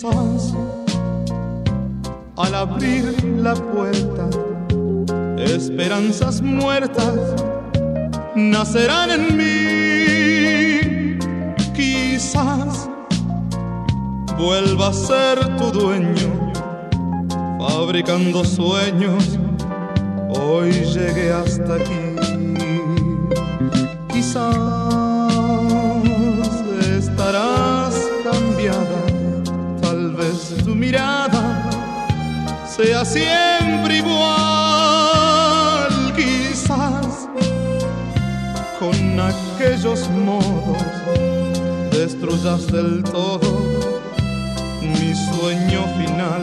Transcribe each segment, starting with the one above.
Quizás al abrir la puerta, esperanzas muertas nacerán en mí. Quizás vuelva a ser tu dueño, fabricando sueños. Hoy llegué hasta aquí. Quizás estarás cambiada, tal vez tu mirada sea siempre igual. Quizás con aquellos modos destruyas del todo mi sueño final.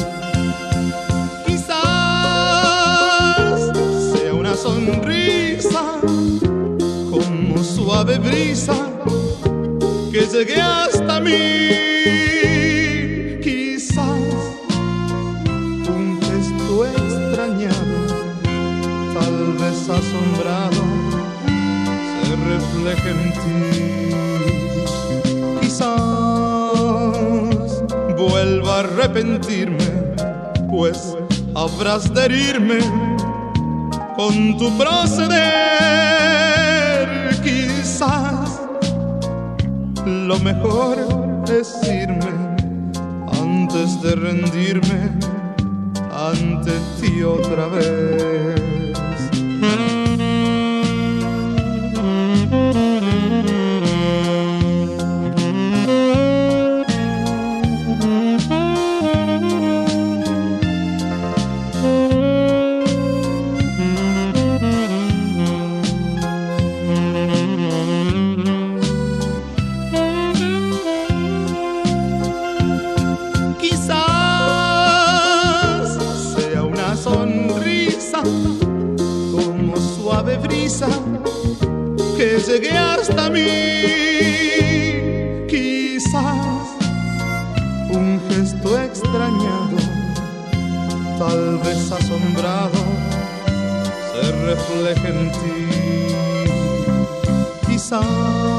Quizás sea una sonrisa como suave brisa que llegue hasta mí. Quizás un gesto extrañado, tal vez asombrado, se refleje en ti. Quizás vuelva a arrepentirme, pues habrás de herirme con tu proceder. Quizás lo mejor es irme antes de rendirme ante ti otra vez. Que llegue hasta mí. Quizás un gesto extrañado, tal vez asombrado, se refleje en ti. Quizás